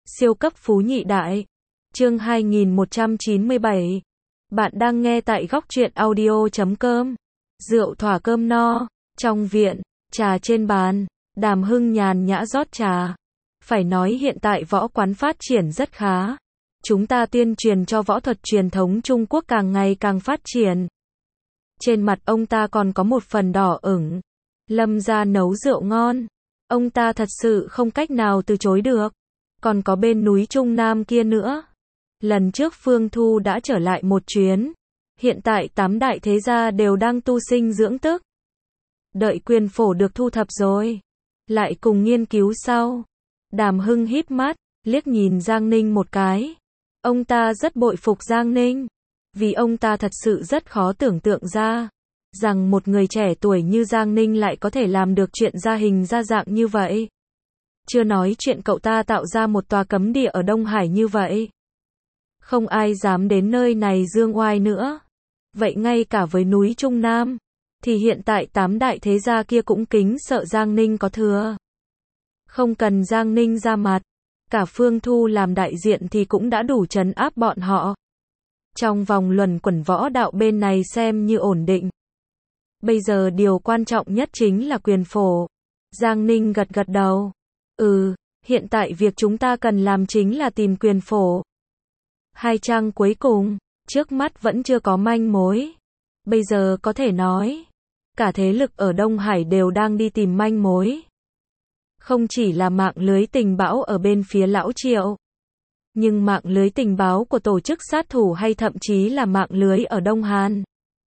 Siêu cấp phú nhị đại. Chương 2197. Bạn đang nghe tại góc truyện audio.com. Rượu thỏa cơm no. Trong viện, trà trên bàn, Đàm Hưng nhàn nhã rót trà. Phải nói hiện tại võ quán phát triển rất khá. Chúng ta tuyên truyền cho võ thuật truyền thống Trung Quốc càng ngày càng phát triển. Trên mặt ông ta còn có một phần đỏ ửng. Lâm gia nấu rượu ngon. Ông ta thật sự không cách nào từ chối được. Còn có bên núi Trung Nam kia nữa. Lần trước Phương Thu đã trở lại một chuyến. Hiện tại 8 đại thế gia đều đang tu sinh dưỡng tức. Đợi quyền phổ được thu thập rồi, lại cùng nghiên cứu sau. Đàm Hưng híp mắt, liếc nhìn Giang Ninh một cái. Ông ta rất bội phục Giang Ninh. Vì ông ta thật sự rất khó tưởng tượng ra rằng một người trẻ tuổi như Giang Ninh lại có thể làm được chuyện ra hình ra dạng như vậy. Chưa nói chuyện cậu ta tạo ra một tòa cấm địa ở Đông Hải như vậy. Không ai dám đến nơi này dương oai nữa. Vậy ngay cả với núi Trung Nam, thì hiện tại 8 đại thế gia kia cũng kính sợ Giang Ninh có thừa. Không cần Giang Ninh ra mặt, cả Phương Thu làm đại diện thì cũng đã đủ trấn áp bọn họ. Trong vòng luẩn quẩn võ đạo bên này xem như ổn định. Bây giờ điều quan trọng nhất chính là quyền phổ. Giang Ninh gật gật đầu. Hiện tại việc chúng ta cần làm chính là tìm quyền phổ. 2 trang cuối cùng, trước mắt vẫn chưa có manh mối. Bây giờ có thể nói, cả thế lực ở Đông Hải đều đang đi tìm manh mối. Không chỉ là mạng lưới tình báo ở bên phía Lão Triệu, nhưng mạng lưới tình báo của tổ chức sát thủ hay thậm chí là mạng lưới ở Đông Hàn,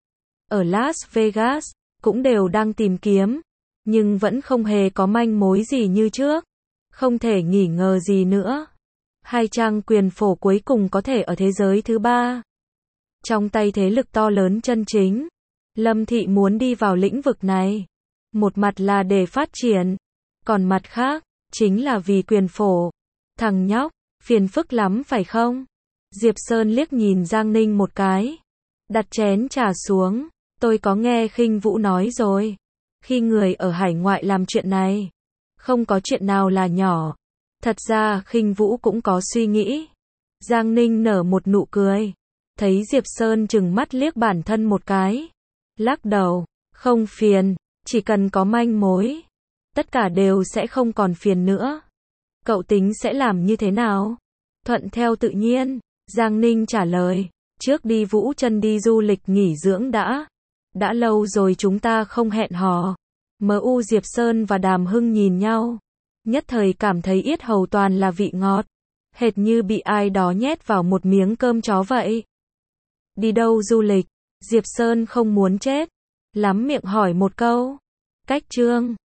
ở Las Vegas, cũng đều đang tìm kiếm, nhưng vẫn không hề có manh mối gì như trước. Không thể nghi ngờ gì nữa. 2 trang quyền phổ cuối cùng có thể ở thế giới thứ 3. Trong tay thế lực to lớn chân chính. Lâm Thị muốn đi vào lĩnh vực này. Một mặt là để phát triển. Còn mặt khác, chính là vì quyền phổ. Thằng nhóc, phiền phức lắm phải không? Diệp Sơn liếc nhìn Giang Ninh một cái. Đặt chén trà xuống. Tôi có nghe Khinh Vũ nói rồi. Khi người ở hải ngoại làm chuyện này, không có chuyện nào là nhỏ. Thật ra Khinh Vũ cũng có suy nghĩ. Giang Ninh nở một nụ cười. Thấy Diệp Sơn chừng mắt liếc bản thân một cái. Lắc đầu, không phiền, chỉ cần có manh mối. Tất cả đều sẽ không còn phiền nữa. Cậu tính sẽ làm như thế nào? Thuận theo tự nhiên, Giang Ninh trả lời. Trước đi Vũ Chân đi du lịch nghỉ dưỡng đã. Đã lâu rồi chúng ta không hẹn hò. M.U. Diệp Sơn và Đàm Hưng nhìn nhau. Nhất thời cảm thấy yết hầu toàn là vị ngọt. Hệt như bị ai đó nhét vào một miếng cơm chó vậy. Đi đâu du lịch? Diệp Sơn không muốn chết. Lắm miệng hỏi một câu. Cách Trương.